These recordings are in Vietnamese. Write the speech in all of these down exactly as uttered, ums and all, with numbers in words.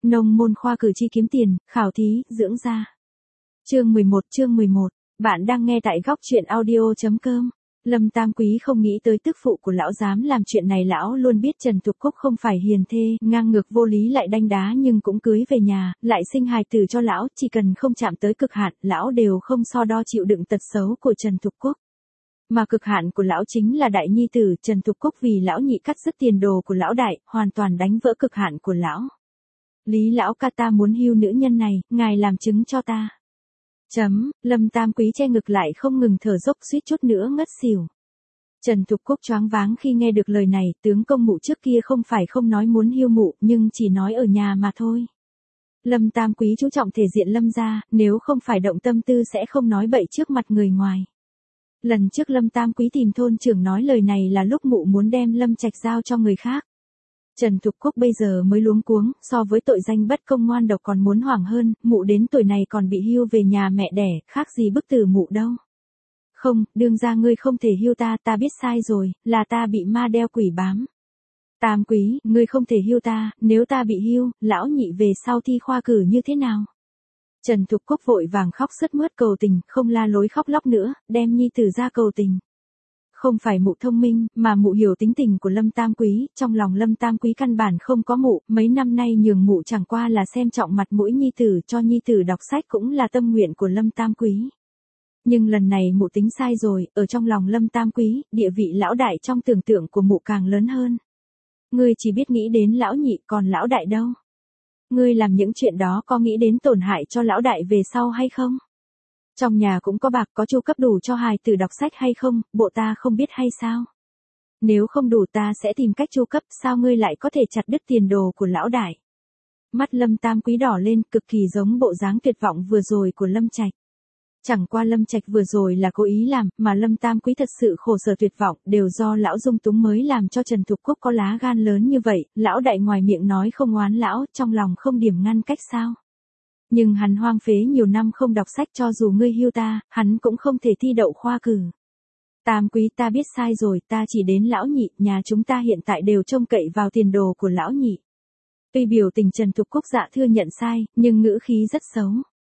Nông môn khoa cử tri kiếm tiền, khảo thí, dưỡng da. Chương mười một, chương mười một. Bạn đang nghe tại góc truyện audio.com. Lâm Tam Quý không nghĩ tới tức phụ của lão dám làm chuyện này. Lão luôn biết Trần Thục Cúc không phải hiền thê, ngang ngược vô lý lại đanh đá, nhưng cũng cưới về nhà, lại sinh hài tử cho lão, chỉ cần không chạm tới cực hạn, lão đều không so đo chịu đựng tật xấu của Trần Thục Cúc. Mà cực hạn của lão chính là đại nhi tử Trần Thục Cúc, vì lão nhị cắt dứt tiền đồ của lão đại, hoàn toàn đánh vỡ cực hạn của lão. Lý lão ca, ta muốn hưu nữ nhân này, ngài làm chứng cho ta. Chấm, Lâm Tam Quý che ngực lại không ngừng thở dốc, suýt chút nữa ngất xỉu. Trần Thục Cúc choáng váng khi nghe được lời này, tướng công mụ trước kia không phải không nói muốn hưu mụ, nhưng chỉ nói ở nhà mà thôi. Lâm Tam Quý chú trọng thể diện Lâm gia, nếu không phải động tâm tư sẽ không nói bậy trước mặt người ngoài. Lần trước Lâm Tam Quý tìm thôn trưởng nói lời này là lúc mụ muốn đem Lâm Trạch giao cho người khác. Trần Thục Cúc bây giờ mới luống cuống, so với tội danh bất công ngoan độc còn muốn hoảng hơn, mụ đến tuổi này còn bị hưu về nhà mẹ đẻ, khác gì bức tử mụ đâu. Không, đương ra ngươi không thể hưu ta, ta biết sai rồi, là ta bị ma đeo quỷ bám. Tam Quý, ngươi không thể hưu ta, nếu ta bị hưu, lão nhị về sau thi khoa cử như thế nào? Trần Thục Cúc vội vàng khóc sướt mướt cầu tình, không la lối khóc lóc nữa, đem nhi tử ra cầu tình. Không phải mụ thông minh, mà mụ hiểu tính tình của Lâm Tam Quý, trong lòng Lâm Tam Quý căn bản không có mụ, mấy năm nay nhường mụ chẳng qua là xem trọng mặt mũi nhi tử, cho nhi tử đọc sách cũng là tâm nguyện của Lâm Tam Quý. Nhưng lần này mụ tính sai rồi, ở trong lòng Lâm Tam Quý, địa vị lão đại trong tưởng tượng của mụ càng lớn hơn. Ngươi chỉ biết nghĩ đến lão nhị, còn lão đại đâu? Ngươi làm những chuyện đó có nghĩ đến tổn hại cho lão đại về sau hay không? Trong nhà cũng có bạc, có chu cấp đủ cho hài tử đọc sách hay không, bộ ta không biết hay sao? Nếu không đủ ta sẽ tìm cách chu cấp, sao ngươi lại có thể chặt đứt tiền đồ của lão đại? Mắt Lâm Tam Quý đỏ lên, cực kỳ giống bộ dáng tuyệt vọng vừa rồi của Lâm Trạch. Chẳng qua Lâm Trạch vừa rồi là cố ý làm, mà Lâm Tam Quý thật sự khổ sở tuyệt vọng, đều do lão dung túng mới làm cho Trần Thục Cúc có lá gan lớn như vậy. Lão đại ngoài miệng nói không oán lão, trong lòng không điểm ngăn cách sao? Nhưng hắn hoang phế nhiều năm không đọc sách, cho dù ngươi hưu ta, hắn cũng không thể thi đậu khoa cử. Tam Quý, ta biết sai rồi, ta chỉ đến lão nhị, nhà chúng ta hiện tại đều trông cậy vào tiền đồ của lão nhị. Tuy biểu tình Trần Thục Cúc dạ thưa nhận sai, nhưng ngữ khí rất xấu.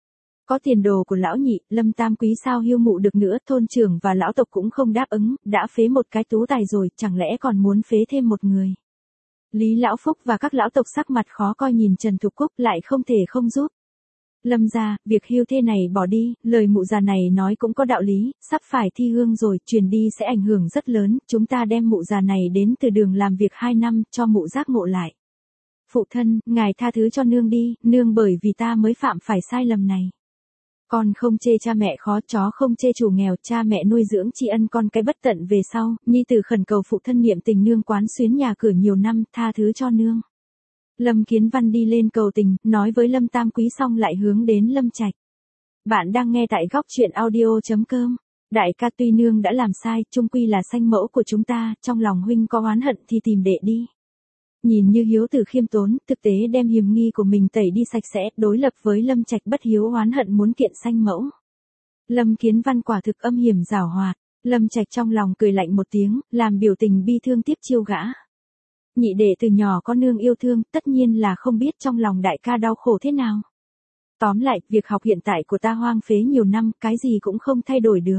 Có tiền đồ của lão nhị, Lâm Tam Quý sao hưu mụ được nữa, thôn trưởng và lão tộc cũng không đáp ứng, đã phế một cái tú tài rồi, chẳng lẽ còn muốn phế thêm một người. Lý Lão Phúc và các lão tộc sắc mặt khó coi nhìn Trần Thục Cúc, lại không thể không giúp. Lâm gia, việc hưu thê này bỏ đi, lời mụ già này nói cũng có đạo lý, sắp phải thi hương rồi, truyền đi sẽ ảnh hưởng rất lớn, chúng ta đem mụ già này đến từ đường làm việc hai năm, cho mụ giác ngộ lại. Phụ thân, ngài tha thứ cho nương đi, nương bởi vì ta mới phạm phải sai lầm này. Con không chê cha mẹ khó, chó không chê chủ nghèo, cha mẹ nuôi dưỡng tri ân con cái bất tận về sau, nhi tử khẩn cầu phụ thân niệm tình nương quán xuyến nhà cửa nhiều năm, tha thứ cho nương. Lâm Kiến Văn đi lên cầu tình, nói với Lâm Tam Quý xong lại hướng đến Lâm Trạch. Bạn đang nghe tại góc truyện audio.com. Đại ca, tuy nương đã làm sai, chung quy là sanh mẫu của chúng ta, trong lòng huynh có oán hận thì tìm đệ đi. Nhìn như hiếu tử khiêm tốn, thực tế đem hiềm nghi của mình tẩy đi sạch sẽ, đối lập với Lâm Trạch bất hiếu oán hận muốn kiện sanh mẫu. Lâm Kiến Văn quả thực âm hiểm giảo hoạt, Lâm Trạch trong lòng cười lạnh một tiếng, làm biểu tình bi thương tiếp chiêu gã. Nhị đệ từ nhỏ có nương yêu thương, tất nhiên là không biết trong lòng đại ca đau khổ thế nào. Tóm lại, việc học hiện tại của ta hoang phế nhiều năm, cái gì cũng không thay đổi được.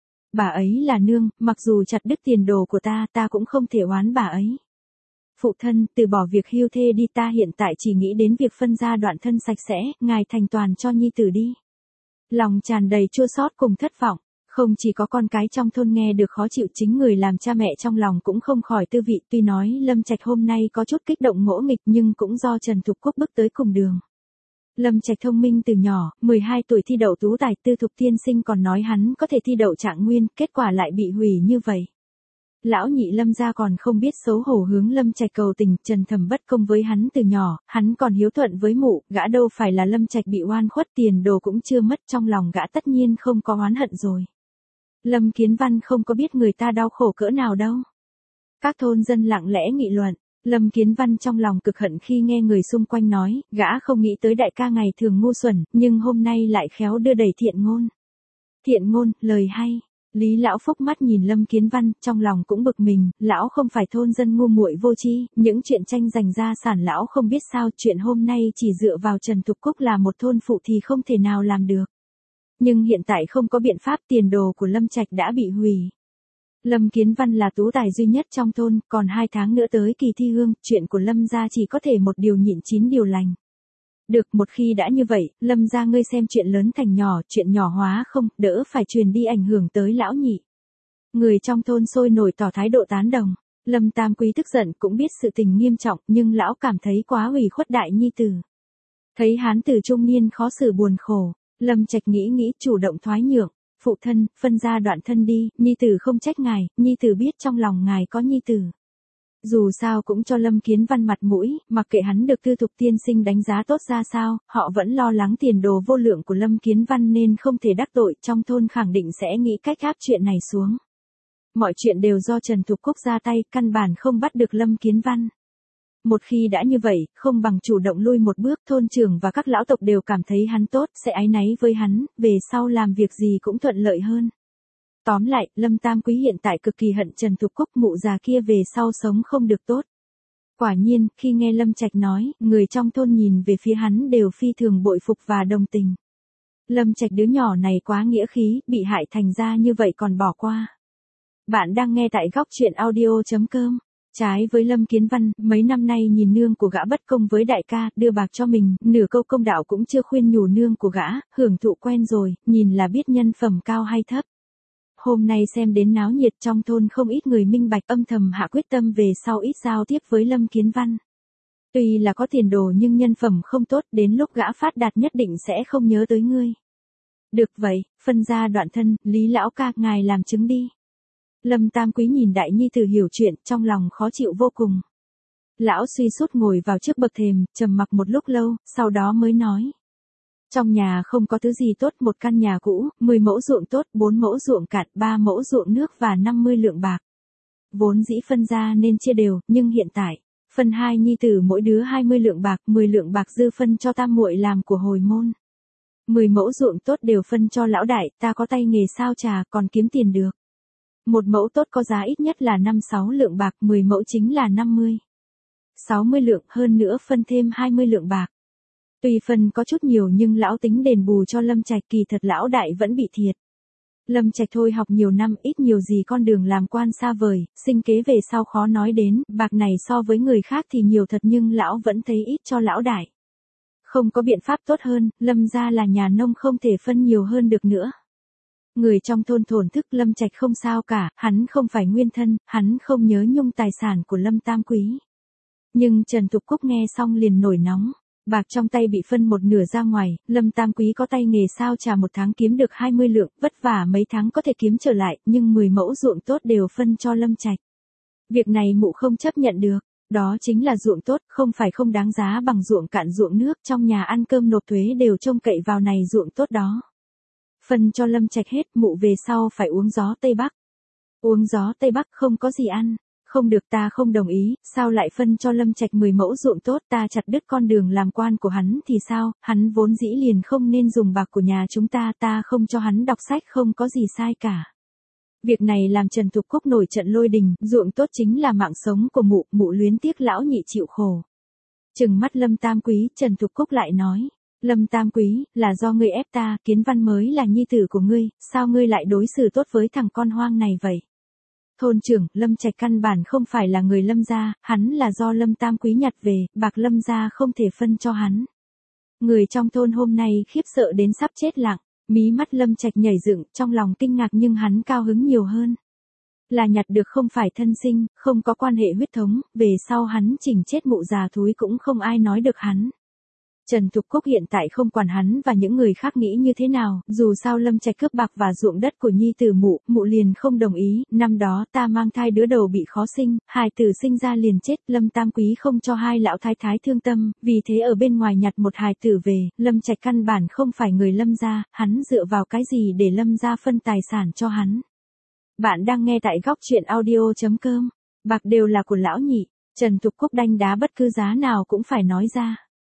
Bà ấy là nương, mặc dù chặt đứt tiền đồ của ta, ta cũng không thể oán bà ấy. Phụ thân, từ bỏ việc hưu thê đi, ta hiện tại chỉ nghĩ đến việc phân ra đoạn thân sạch sẽ, ngài thành toàn cho nhi tử đi. Lòng tràn đầy chua xót cùng thất vọng, không chỉ có con cái trong thôn nghe được khó chịu, chính người làm cha mẹ trong lòng cũng không khỏi tư vị. Tuy nói Lâm Trạch hôm nay có chút kích động ngỗ nghịch, nhưng cũng do Trần Thục Cúc bước tới cùng đường. Lâm Trạch thông minh từ nhỏ, mười hai tuổi thi đậu tú tài, Tư Thục tiên sinh còn nói hắn có thể thi đậu trạng nguyên, kết quả lại bị hủy như vậy. Lão nhị Lâm gia còn không biết xấu hổ hướng Lâm Trạch cầu tình, Trần Thẩm bất công với hắn từ nhỏ, hắn còn hiếu thuận với mụ, gã đâu phải là Lâm Trạch bị oan khuất, tiền đồ cũng chưa mất, trong lòng gã tất nhiên không có oán hận rồi. Lâm Kiến Văn không có biết người ta đau khổ cỡ nào đâu. Các thôn dân lặng lẽ nghị luận, Lâm Kiến Văn trong lòng cực hận khi nghe người xung quanh nói, gã không nghĩ tới đại ca ngày thường ngu xuẩn, nhưng hôm nay lại khéo đưa đẩy thiện ngôn. Thiện ngôn, lời hay. Lý Lão Phúc mắt nhìn Lâm Kiến Văn, trong lòng cũng bực mình, lão không phải thôn dân ngu muội vô tri, những chuyện tranh giành gia sản lão không biết sao, chuyện hôm nay chỉ dựa vào Trần Thục Cúc là một thôn phụ thì không thể nào làm được. Nhưng hiện tại không có biện pháp, tiền đồ của Lâm Trạch đã bị hủy. Lâm Kiến Văn là tú tài duy nhất trong thôn, còn hai tháng nữa tới kỳ thi hương, chuyện của Lâm gia chỉ có thể một điều nhịn chín điều lành. Được, một khi đã như vậy, Lâm gia ngươi xem chuyện lớn thành nhỏ, chuyện nhỏ hóa không, đỡ phải truyền đi ảnh hưởng tới lão nhị. Người trong thôn sôi nổi tỏ thái độ tán đồng. Lâm Tam Quý tức giận, cũng biết sự tình nghiêm trọng, nhưng lão cảm thấy quá ủy khuất đại nhi tử. Thấy hán tử trung niên khó xử buồn khổ, Lâm Trạch nghĩ nghĩ chủ động thoái nhượng. Phụ thân, phân ra đoạn thân đi, nhi tử không trách ngài, nhi tử biết trong lòng ngài có nhi tử. Dù sao cũng cho Lâm Kiến Văn mặt mũi, mặc kệ hắn được Tư Thục tiên sinh đánh giá tốt ra sao, họ vẫn lo lắng tiền đồ vô lượng của Lâm Kiến Văn nên không thể đắc tội, trong thôn khẳng định sẽ nghĩ cách áp chuyện này xuống. Mọi chuyện đều do Trần Thục Cúc ra tay, căn bản không bắt được Lâm Kiến Văn. Một khi đã như vậy, không bằng chủ động lui một bước, thôn trưởng và các lão tộc đều cảm thấy hắn tốt, sẽ áy náy với hắn, về sau làm việc gì cũng thuận lợi hơn. Tóm lại, Lâm Tam Quý hiện tại cực kỳ hận Trần Thục Cúc, mụ già kia về sau sống không được tốt. Quả nhiên, khi nghe Lâm Trạch nói, người trong thôn nhìn về phía hắn đều phi thường bội phục và đồng tình. Lâm Trạch đứa nhỏ này quá nghĩa khí, bị hại thành ra như vậy còn bỏ qua. Bạn đang nghe tại góc truyện audio chấm com. Trái với Lâm Kiến Văn, mấy năm nay nhìn nương của gã bất công với đại ca, đưa bạc cho mình, nửa câu công đạo cũng chưa khuyên nhủ nương của gã, hưởng thụ quen rồi, nhìn là biết nhân phẩm cao hay thấp. Hôm nay xem đến náo nhiệt trong thôn không ít người minh bạch, âm thầm hạ quyết tâm về sau ít giao tiếp với Lâm Kiến Văn. Tuy là có tiền đồ nhưng nhân phẩm không tốt, đến lúc gã phát đạt nhất định sẽ không nhớ tới ngươi. Được vậy, phân ra đoạn thân, Lý lão ca ngài làm chứng đi. Lâm Tam Quý nhìn đại nhi tử hiểu chuyện, trong lòng khó chịu vô cùng. Lão suy sút ngồi vào trước bậc thềm, trầm mặc một lúc lâu, sau đó mới nói. Trong nhà không có thứ gì tốt, một căn nhà cũ, mười mẫu ruộng tốt, bốn mẫu ruộng cạn, ba mẫu ruộng nước và năm mươi lượng bạc. Vốn dĩ phân ra nên chia đều, nhưng hiện tại, phân hai nhi tử mỗi đứa hai mươi lượng bạc, mười lượng bạc dư phân cho tam muội làm của hồi môn. mười mẫu ruộng tốt đều phân cho lão đại, ta có tay nghề sao trà, còn kiếm tiền được. Một mẫu tốt có giá ít nhất là năm sáu lượng bạc, mười mẫu chính là năm mươi. sáu mươi lượng, hơn nữa phân thêm hai mươi lượng bạc. Tuy phân có chút nhiều nhưng lão tính đền bù cho Lâm Trạch, kỳ thật lão đại vẫn bị thiệt. Lâm Trạch thôi học nhiều năm, ít nhiều gì con đường làm quan xa vời, sinh kế về sau khó nói đến, bạc này so với người khác thì nhiều thật nhưng lão vẫn thấy ít cho lão đại. Không có biện pháp tốt hơn, Lâm gia là nhà nông không thể phân nhiều hơn được nữa. Người trong thôn thổn thức Lâm Trạch không sao cả, hắn không phải nguyên thân, hắn không nhớ nhung tài sản của Lâm Tam Quý. Nhưng Trần Thục Cúc nghe xong liền nổi nóng. Bạc trong tay bị phân một nửa ra ngoài, Lâm Tam Quý có tay nghề sao trà một tháng kiếm được hai mươi lượng, vất vả mấy tháng có thể kiếm trở lại, nhưng mười mẫu ruộng tốt đều phân cho Lâm Trạch. Việc này mụ không chấp nhận được, đó chính là ruộng tốt, không phải không đáng giá bằng ruộng cạn ruộng nước, trong nhà ăn cơm nộp thuế đều trông cậy vào này ruộng tốt đó. Phân cho Lâm Trạch hết, mụ về sau phải uống gió Tây Bắc. Uống gió Tây Bắc không có gì ăn. Không được, ta không đồng ý, sao lại phân cho Lâm Trạch mười mẫu ruộng tốt, ta chặt đứt con đường làm quan của hắn thì sao, hắn vốn dĩ liền không nên dùng bạc của nhà chúng ta, ta không cho hắn đọc sách không có gì sai cả. Việc này làm Trần Thục Cúc nổi trận lôi đình, ruộng tốt chính là mạng sống của mụ, mụ luyến tiếc lão nhị chịu khổ. Trừng mắt Lâm Tam Quý, Trần Thục Cúc lại nói, Lâm Tam Quý, là do ngươi ép ta, Kiến Văn mới là nhi tử của ngươi, sao ngươi lại đối xử tốt với thằng con hoang này vậy? Thôn trưởng, Lâm Trạch căn bản không phải là người Lâm gia, hắn là do Lâm Tam Quý nhặt về, bạc Lâm gia không thể phân cho hắn. Người trong thôn hôm nay khiếp sợ đến sắp chết lặng, mí mắt Lâm Trạch nhảy dựng, trong lòng kinh ngạc nhưng hắn cao hứng nhiều hơn. Là nhặt được không phải thân sinh, không có quan hệ huyết thống, về sau hắn chỉnh chết mụ già thúi cũng không ai nói được hắn. Trần Thục Cúc hiện tại không quản hắn và những người khác nghĩ như thế nào, dù sao Lâm Trạch cướp bạc và ruộng đất của nhi tử mụ, mụ liền không đồng ý, năm đó ta mang thai đứa đầu bị khó sinh, hài tử sinh ra liền chết, Lâm Tam Quý không cho hai lão thái thái thương tâm, vì thế ở bên ngoài nhặt một hài tử về, Lâm Trạch căn bản không phải người Lâm gia, hắn dựa vào cái gì để Lâm gia phân tài sản cho hắn. Bạn đang nghe tại góc truyện audio chấm com, bạc đều là của lão nhị, Trần Thục Cúc đanh đá bất cứ giá nào cũng phải nói ra.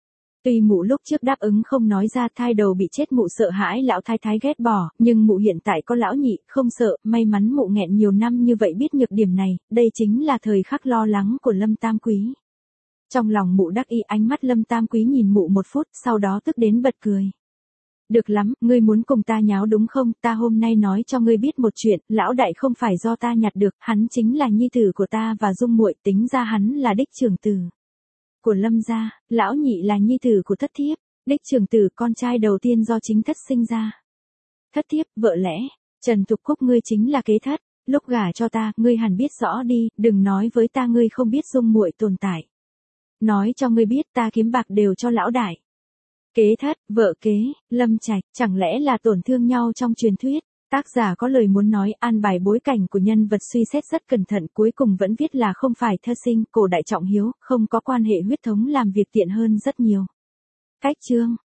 Tuy mụ lúc trước đáp ứng không nói ra, thai đầu bị chết mụ sợ hãi lão thái thái ghét bỏ, nhưng mụ hiện tại có lão nhị, không sợ, may mắn mụ nghẹn nhiều năm như vậy biết nhược điểm này, đây chính là thời khắc lo lắng của Lâm Tam Quý. Trong lòng mụ đắc ý, ánh mắt Lâm Tam Quý nhìn mụ một phút, sau đó tức đến bật cười. Được lắm, ngươi muốn cùng ta nháo đúng không? Ta hôm nay nói cho ngươi biết một chuyện, lão đại không phải do ta nhặt được, hắn chính là nhi tử của ta và Dung muội, tính ra hắn là đích trưởng tử của Lâm gia, lão nhị là nhi tử của Thất Thiếp, đích trưởng tử con trai đầu tiên do chính Thất sinh ra. Thất Thiếp, vợ lẽ, Trần Thục Cúc ngươi chính là kế Thất, lúc gả cho ta, ngươi hẳn biết rõ đi, đừng nói với ta ngươi không biết Dung muội tồn tại. Nói cho ngươi biết ta kiếm bạc đều cho lão đại. Kế Thất, vợ kế, Lâm Trạch, chẳng lẽ là tổn thương nhau trong truyền thuyết? Tác giả có lời muốn nói, an bài bối cảnh của nhân vật suy xét rất cẩn thận, cuối cùng vẫn viết là không phải thơ sinh, cổ đại trọng hiếu, không có quan hệ huyết thống làm việc tiện hơn rất nhiều. Cách chương